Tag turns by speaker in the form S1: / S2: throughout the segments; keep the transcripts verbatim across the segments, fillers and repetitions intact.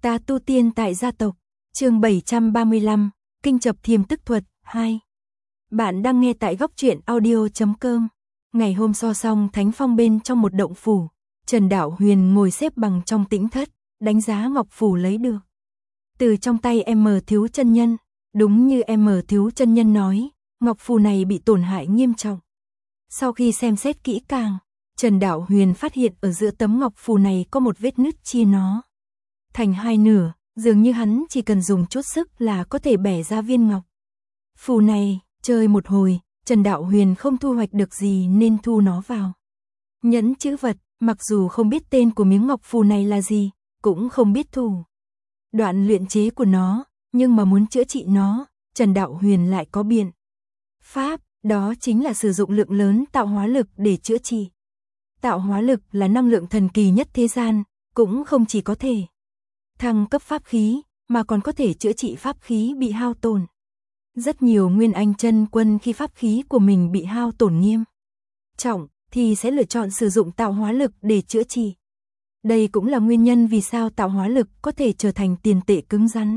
S1: Ta tu tiên tại gia tộc, chương bảy trăm ba mươi lăm, Kinh Chập Thiềm Tức Thuật, hai. Bạn đang nghe tại góc truyện audio chấm com. Ngày hôm so xong thánh phong bên trong một động phủ, Trần Đạo Huyền ngồi xếp bằng trong tĩnh thất, đánh giá ngọc phù lấy được. Từ trong tay em Thiếu chân nhân, đúng như em Thiếu chân nhân nói, ngọc phù này bị tổn hại nghiêm trọng. Sau khi xem xét kỹ càng, Trần Đạo Huyền phát hiện ở giữa tấm ngọc phù này có một vết nứt chia nó thành hai nửa, dường như hắn chỉ cần dùng chút sức là có thể bẻ ra viên ngọc. Phù này, chơi một hồi, Trần Đạo Huyền không thu hoạch được gì nên thu nó vào nhẫn chữ vật, mặc dù không biết tên của miếng ngọc phù này là gì, cũng không biết thủ đoạn luyện chế của nó, nhưng mà muốn chữa trị nó, Trần Đạo Huyền lại có biện pháp, đó chính là sử dụng lượng lớn tạo hóa lực để chữa trị. Tạo hóa lực là năng lượng thần kỳ nhất thế gian, cũng không chỉ có thể thăng cấp pháp khí, mà còn có thể chữa trị pháp khí bị hao tổn. Rất nhiều nguyên anh chân quân khi pháp khí của mình bị hao tổn nghiêm trọng, thì sẽ lựa chọn sử dụng tạo hóa lực để chữa trị. Đây cũng là nguyên nhân vì sao tạo hóa lực có thể trở thành tiền tệ cứng rắn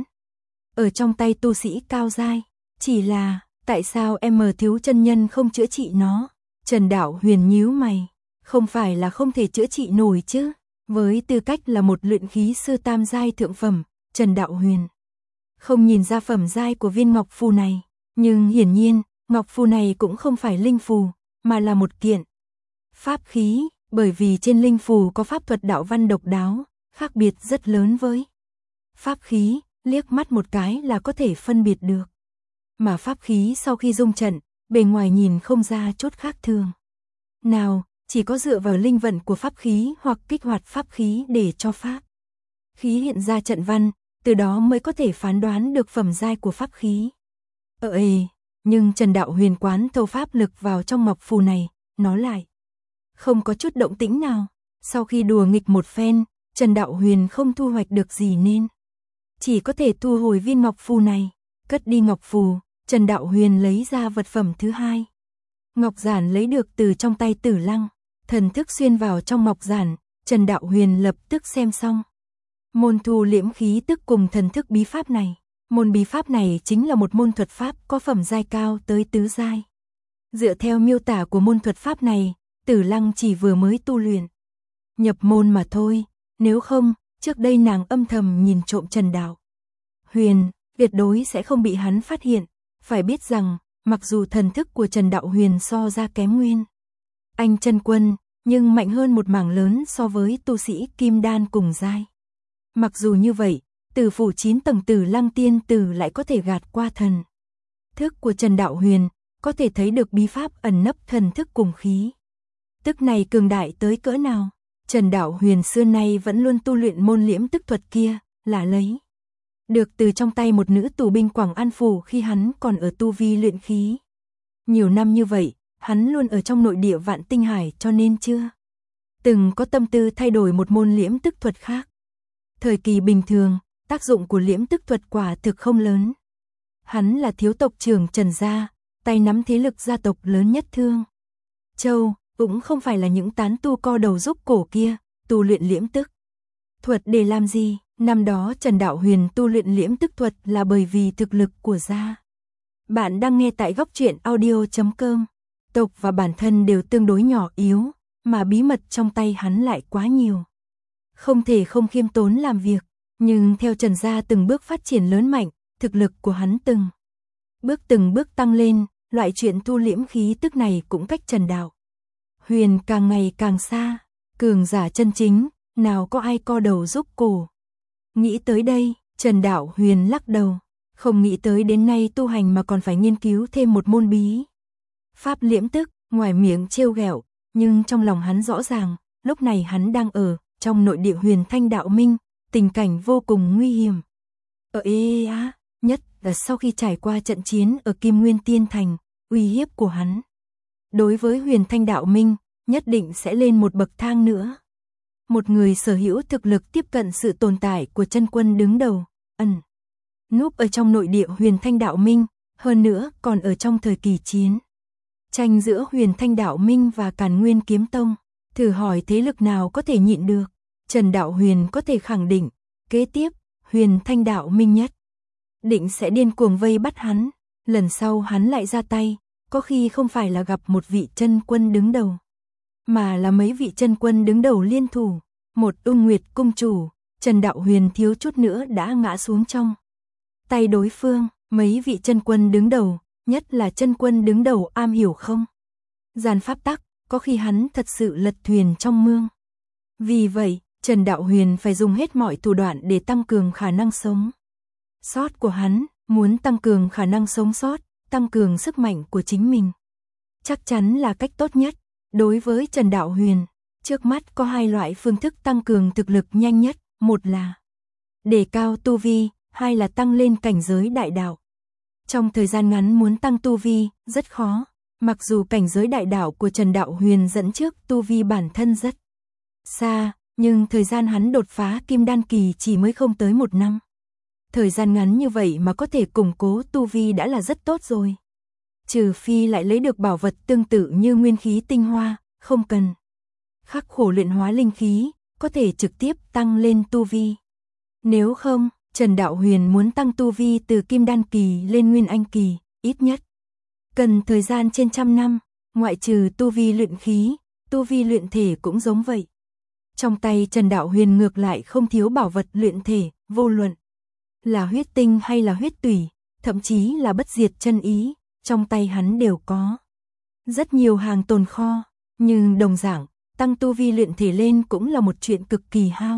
S1: ở trong tay tu sĩ cao giai. Chỉ là, tại sao em Thiếu chân nhân không chữa trị nó? Trần Đạo Huyền nhíu mày, không phải là không thể chữa trị nổi chứ? Với tư cách là một luyện khí sư tam giai thượng phẩm, Trần Đạo Huyền không nhìn ra phẩm giai của viên ngọc phù này, nhưng hiển nhiên, ngọc phù này cũng không phải linh phù, mà là một kiện pháp khí, bởi vì trên linh phù có pháp thuật đạo văn độc đáo, khác biệt rất lớn với pháp khí, liếc mắt một cái là có thể phân biệt được. Mà pháp khí sau khi dung trận, bề ngoài nhìn không ra chút khác thường nào, chỉ có dựa vào linh vận của pháp khí hoặc kích hoạt pháp khí để cho pháp khí hiện ra trận văn, từ đó mới có thể phán đoán được phẩm giai của pháp khí. Ờ ê, nhưng Trần Đạo Huyền quán thâu pháp lực vào trong ngọc phù này, nó lại không có chút động tĩnh nào. Sau khi đùa nghịch một phen, Trần Đạo Huyền không thu hoạch được gì nên chỉ có thể thu hồi viên ngọc phù này. Cất đi ngọc phù, Trần Đạo Huyền lấy ra vật phẩm thứ hai. Ngọc giản lấy được từ trong tay Tử Lăng, thần thức xuyên vào trong ngọc giản, Trần Đạo Huyền lập tức xem xong môn thu liễm khí tức cùng thần thức bí pháp này. Môn bí pháp này chính là một môn thuật pháp có phẩm giai cao tới tứ giai. Dựa theo miêu tả của môn thuật pháp này, Tử Lăng chỉ vừa mới tu luyện nhập môn mà thôi, nếu không, trước đây nàng âm thầm nhìn trộm Trần Đạo Huyền, tuyệt đối sẽ không bị hắn phát hiện. Phải biết rằng, mặc dù thần thức của Trần Đạo Huyền so ra kém nguyên anh chân quân, nhưng mạnh hơn một mảng lớn so với tu sĩ kim đan cùng giai. Mặc dù như vậy, Tử phủ chín tầng Tử Lăng tiên tử lại có thể gạt qua thần thức của Trần Đạo Huyền, có thể thấy được bí pháp ẩn nấp thần thức cùng khí tức này cường đại tới cỡ nào. Trần Đạo Huyền xưa nay vẫn luôn tu luyện môn liễm tức thuật kia, là lấy được từ trong tay một nữ tù binh Quảng An phủ khi hắn còn ở tu vi luyện khí. Nhiều năm như vậy, hắn luôn ở trong nội địa Vạn Tinh Hải, cho nên chưa từng có tâm tư thay đổi một môn liễm tức thuật khác. Thời kỳ bình thường, tác dụng của liễm tức thuật quả thực không lớn. Hắn là thiếu tộc trưởng Trần gia, tay nắm thế lực gia tộc lớn nhất Thương Châu, cũng không phải là những tán tu co đầu rút cổ kia, tu luyện liễm tức thuật để làm gì? Năm đó Trần Đạo Huyền tu luyện liễm tức thuật là bởi vì thực lực của gia. Bạn đang nghe tại góc truyện audio chấm com. Tộc và bản thân đều tương đối nhỏ yếu, mà bí mật trong tay hắn lại quá nhiều. Không thể không khiêm tốn làm việc, nhưng theo Trần gia từng bước phát triển lớn mạnh, thực lực của hắn từng bước từng bước tăng lên, loại chuyện thu liễm khí tức này cũng cách Trần Đạo Huyền càng ngày càng xa. Cường giả chân chính, nào có ai co đầu rút cổ. Nghĩ tới đây, Trần Đạo Huyền lắc đầu, không nghĩ tới đến nay tu hành mà còn phải nghiên cứu thêm một môn bí pháp liễm tức. Ngoài miệng trêu ghẹo, nhưng trong lòng hắn rõ ràng, lúc này hắn đang ở trong nội địa Huyền Thanh Đạo Minh, tình cảnh vô cùng nguy hiểm. Ở ê á, nhất là sau khi trải qua trận chiến ở Kim Nguyên Tiên Thành, uy hiếp của hắn đối với Huyền Thanh Đạo Minh nhất định sẽ lên một bậc thang nữa. Một người sở hữu thực lực tiếp cận sự tồn tại của chân quân đứng đầu, ẩn núp ở trong nội địa Huyền Thanh Đạo Minh, hơn nữa còn ở trong thời kỳ chiến tranh giữa Huyền Thanh Đạo Minh và Càn Nguyên Kiếm Tông. Thử hỏi thế lực nào có thể nhịn được? Trần Đạo Huyền có thể khẳng định, kế tiếp Huyền Thanh đạo minh nhất định sẽ điên cuồng vây bắt hắn, lần sau hắn lại ra tay, có khi không phải là gặp một vị chân quân đứng đầu, mà là mấy vị chân quân đứng đầu liên thủ, một Ung Nguyệt cung chủ, Trần Đạo Huyền thiếu chút nữa đã ngã xuống trong tay đối phương, mấy vị chân quân đứng đầu, nhất là chân quân đứng đầu am hiểu không gian pháp tắc, có khi hắn thật sự lật thuyền trong mương. Vì vậy, Trần Đạo Huyền phải dùng hết mọi thủ đoạn để tăng cường khả năng sống sót của hắn, muốn tăng cường khả năng sống sót, tăng cường sức mạnh của chính mình. Chắc chắn là cách tốt nhất. Đối với Trần Đạo Huyền, trước mắt có hai loại phương thức tăng cường thực lực nhanh nhất, một là đề cao tu vi, hai là tăng lên cảnh giới đại đạo. Trong thời gian ngắn muốn tăng tu vi, rất khó, mặc dù cảnh giới đại đạo của Trần Đạo Huyền dẫn trước tu vi bản thân rất xa, nhưng thời gian hắn đột phá kim đan kỳ chỉ mới không tới một năm. Thời gian ngắn như vậy mà có thể củng cố tu vi đã là rất tốt rồi. Trừ phi lại lấy được bảo vật tương tự như nguyên khí tinh hoa, không cần khắc khổ luyện hóa linh khí, có thể trực tiếp tăng lên tu vi. Nếu không, Trần Đạo Huyền muốn tăng tu vi từ kim đan kỳ lên nguyên anh kỳ, ít nhất cần thời gian trên trăm năm, ngoại trừ tu vi luyện khí, tu vi luyện thể cũng giống vậy. Trong tay Trần Đạo Huyền ngược lại không thiếu bảo vật luyện thể, vô luận là huyết tinh hay là huyết tủy, thậm chí là bất diệt chân ý, trong tay hắn đều có rất nhiều hàng tồn kho, nhưng đồng dạng, tăng tu vi luyện thể lên cũng là một chuyện cực kỳ hao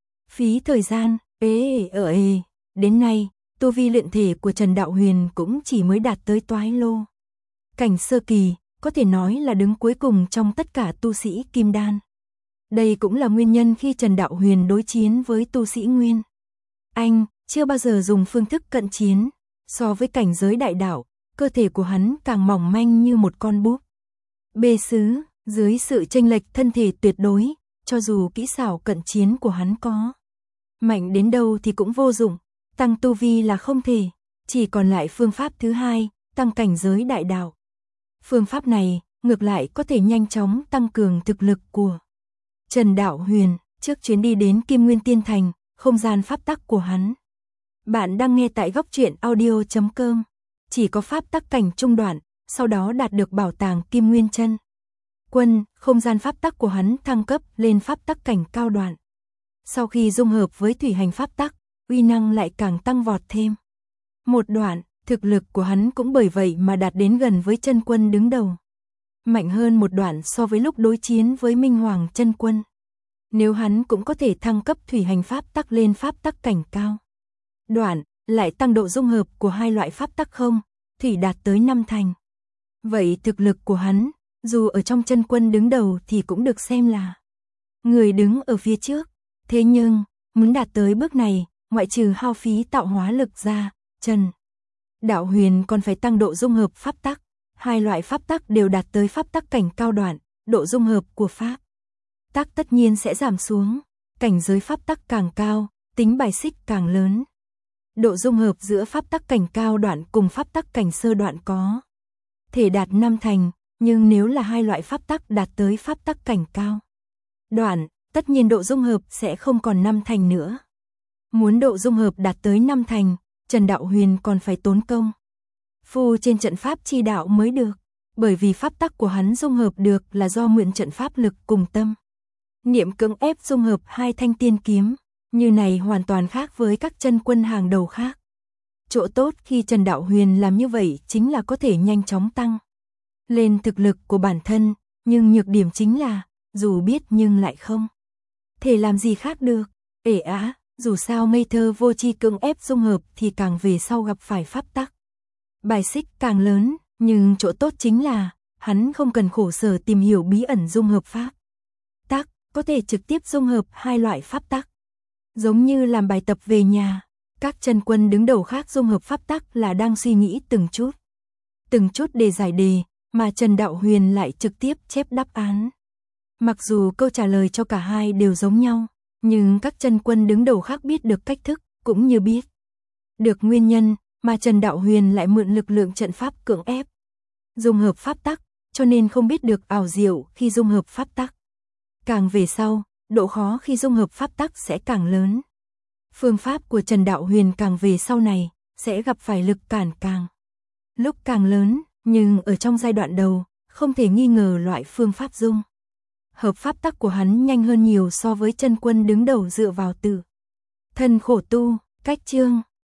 S1: phí thời gian. Ê ở ê, đến nay, tu vi luyện thể của Trần Đạo Huyền cũng chỉ mới đạt tới toái lô cảnh sơ kỳ, có thể nói là đứng cuối cùng trong tất cả tu sĩ kim đan. Đây cũng là nguyên nhân khi Trần Đạo Huyền đối chiến với tu sĩ Nguyên Anh, chưa bao giờ dùng phương thức cận chiến, so với cảnh giới đại đạo, cơ thể của hắn càng mỏng manh như một con búp bê sứ, dưới sự chênh lệch thân thể tuyệt đối, cho dù kỹ xảo cận chiến của hắn có mạnh đến đâu thì cũng vô dụng, tăng tu vi là không thể, chỉ còn lại phương pháp thứ hai, tăng cảnh giới đại đạo. Phương pháp này, ngược lại có thể nhanh chóng tăng cường thực lực của Trần Đạo Huyền, trước chuyến đi đến Kim Nguyên Tiên Thành, không gian pháp tắc của hắn. Bạn đang nghe tại góc truyện audio chấm com, chỉ có pháp tắc cảnh trung đoạn, sau đó đạt được bảo tàng Kim Nguyên Chân Quân, không gian pháp tắc của hắn thăng cấp lên pháp tắc cảnh cao đoạn. Sau khi dung hợp với thủy hành pháp tắc, uy năng lại càng tăng vọt thêm một đoạn, thực lực của hắn cũng bởi vậy mà đạt đến gần với chân quân đứng đầu. Mạnh hơn một đoạn so với lúc đối chiến với Minh Hoàng chân quân. Nếu hắn cũng có thể thăng cấp thủy hành pháp tắc lên pháp tắc cảnh cao đoạn, lại tăng độ dung hợp của hai loại pháp tắc không, thủy đạt tới năm thành. Vậy thực lực của hắn, dù ở trong chân quân đứng đầu thì cũng được xem là người đứng ở phía trước. Thế nhưng, muốn đạt tới bước này, ngoại trừ hao phí tạo hóa lực ra, Trần Đạo Huyền còn phải tăng độ dung hợp pháp tắc. Hai loại pháp tắc đều đạt tới pháp tắc cảnh cao đoạn, độ dung hợp của pháp tắc tất nhiên sẽ giảm xuống, cảnh giới pháp tắc càng cao, tính bài xích càng lớn. Độ dung hợp giữa pháp tắc cảnh cao đoạn cùng pháp tắc cảnh sơ đoạn có thể đạt năm thành, nhưng nếu là hai loại pháp tắc đạt tới pháp tắc cảnh cao đoạn, tất nhiên độ dung hợp sẽ không còn năm thành nữa. Muốn độ dung hợp đạt tới năm thành, Trần Đạo Huyền còn phải tốn công phu trên trận pháp chi đạo mới được, bởi vì pháp tắc của hắn dung hợp được là do mượn trận pháp lực cùng tâm niệm cưỡng ép dung hợp hai thanh tiên kiếm, như này hoàn toàn khác với các chân quân hàng đầu khác. Chỗ tốt khi Trần Đạo Huyền làm như vậy chính là có thể nhanh chóng tăng lên thực lực của bản thân, nhưng nhược điểm chính là, dù biết nhưng lại không thể làm gì khác được. Ể á, dù sao ngây thơ vô tri cưỡng ép dung hợp thì càng về sau gặp phải pháp tắc bài xích càng lớn, nhưng chỗ tốt chính là, hắn không cần khổ sở tìm hiểu bí ẩn dung hợp pháp tắc, có thể trực tiếp dung hợp hai loại pháp tắc. Giống như làm bài tập về nhà, các chân quân đứng đầu khác dung hợp pháp tắc là đang suy nghĩ từng chút, từng chút để giải đề, mà Trần Đạo Huyền lại trực tiếp chép đáp án. Mặc dù câu trả lời cho cả hai đều giống nhau, nhưng các chân quân đứng đầu khác biết được cách thức, cũng như biết được nguyên nhân, mà Trần Đạo Huyền lại mượn lực lượng trận pháp cưỡng ép dung hợp pháp tắc, cho nên không biết được ảo diệu khi dung hợp pháp tắc. Càng về sau, độ khó khi dung hợp pháp tắc sẽ càng lớn. Phương pháp của Trần Đạo Huyền càng về sau này, sẽ gặp phải lực cản càng lúc càng lớn, nhưng ở trong giai đoạn đầu, không thể nghi ngờ loại phương pháp dung hợp pháp tắc của hắn nhanh hơn nhiều so với chân quân đứng đầu dựa vào tự thân khổ tu, cách chương.